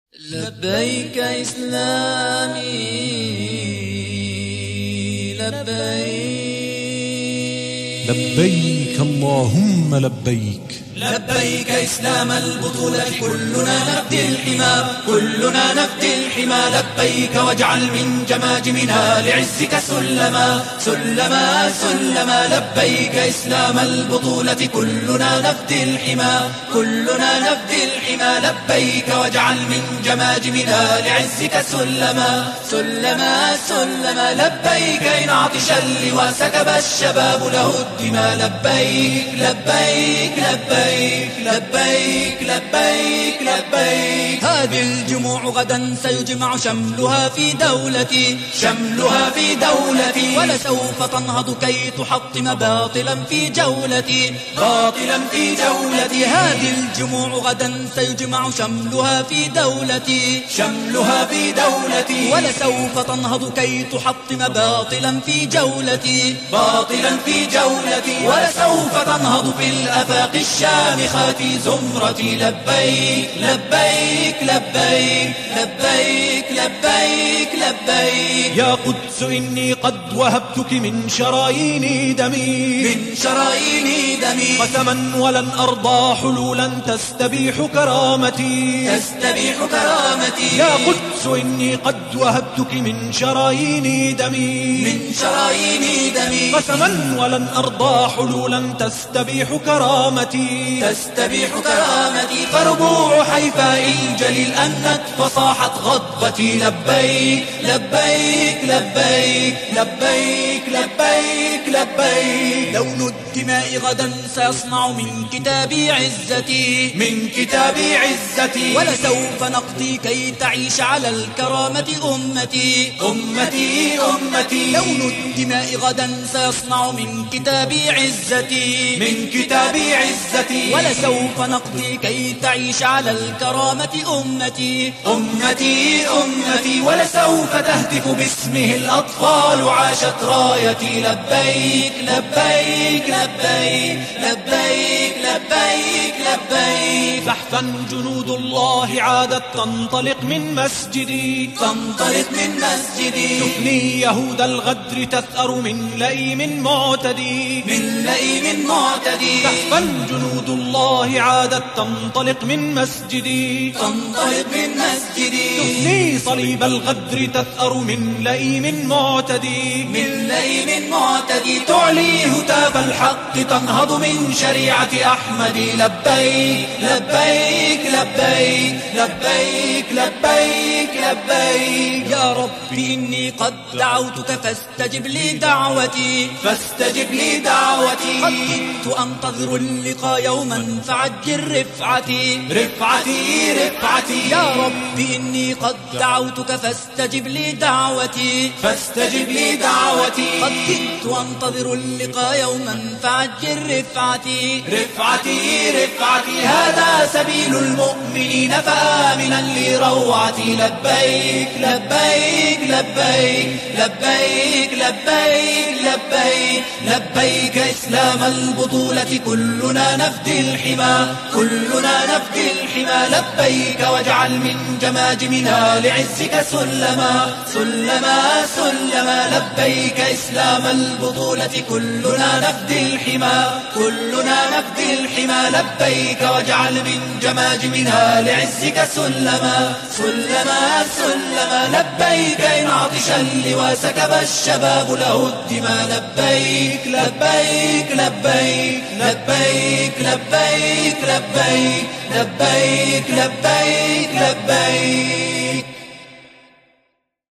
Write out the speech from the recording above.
لبيك إسلامي لبيك، لبيك اللهم لبيك، لبيك إسلام البطولة كلنا نفدي الحمى، كلنا نفدي الحمى. لبيك واجعل من جماجمنا لعزك سلما سلما سلما. لبيك إسلام البطولة كلنا نفدي الحمى، كلنا نفدي الحمى. لبيك واجعل من جماجمنا لعزك سلما سلما سلما. لبيك إن عطش اللواء سكب الشباب له الدماء. لبيك لبيك لبيك لبيك لبيك لبيك. هذه الجموع غدا سيجمع شملها في دولتي، شملها في دولتي. ولسوف تنهض كي تحطم باطلا في جولتي، باطلا في جولتي. هذه الجموع غدا سيجمع شملها في دولتي، شملها في دولتي. ولسوف تنهض كي تحطم باطلا في جولتي، باطلا في جولتي. ولسوف تنهض في الآفاق الشامخات زمرتي. لبيك لبيك لبيك لبيك لبيك لبيك. يا قدس إني قد وهبتك من شرايين دمي، من شرايين دمي. قسما ولن أرضى حلولا تستبيح كرامتي، تستبيح كرامتي. يا قدس إني قد وهبتك من شرايين دمي، من شرايين دمي. قسما ولن أرضى حلولا تستبيح كرامتي، تستبيح كرامتي. فربوع حيفاء الجليل أنت فصاحت غضبتي. لبيك لبيك لبيك لبيك لبيك لبيك. لون الدماء غدا سيصنع من كتابي عزتي، من كتابي عزتي. ولسوف نقضي كي تعيش على الكرامة أمتي، أمتي أمتي. لون الدماء غدا سيصنع من كتابي عزتي، من كتابي عزتي. ولسوف نقضي كي تعيش على الكرامة أمتي، أمتي أمتي. ولسوف تهتف باسمه الأطفال عاشت رايتي. لبيك لبيك لبيك لبيك لبيك لبيك. زحفا جنود الله عادت تنطلق من مسجدي، تنطلق من مسجدي. تفني يهود الغدر تثأر من لئيم معتدي، من لئيم معتدي. زحفا جنود الله عادت تنطلق من مسجدي، تنطلق من مسجدي. تفني صليب الغدر تثأر من لئيم معتدي، من لئيم معتدي. تعلي هتاف الحق تنهض من شريعة أحمد. لبيك لبيك لبيك لبيك لبيك لبيك. يا ربي إني قد دعوتك فاستجب لي دعوتي، فاستجب لي دعوتي. قد كنت أنتظر اللقاء يوما فعجل رفعتي، رفعتي رفعتي. يا ربي إني قد دعوتك فاستجب لي دعوتي، فاستجب لي دعوتي. قد كنت أنتظر اللقاء يوما فعجل رفعتي، رفعتي رفعتي. هذا سبيل المؤمنين فآمنا لروعتي. لبيك لبيك لبيك لبيك لبيك لبيك. لبيك إسلام البطولة كلنا نفدي الحمى، كلنا نفدي الحمى. لبيك واجعل من جماجمنا لعزك سلما سلما سلما. لبيك إسلام البطولة كلنا نفدي الحمى، كلنا نفدي الحمى. لبيك واجعل من جماجمنا لعزك سلما سلما سلما. لبيك إن عطش اللواء سكب الشباب له الدماء. لبيك لبيك لبيك لبيك لبيك لبيك لبيك لبيك لبيك.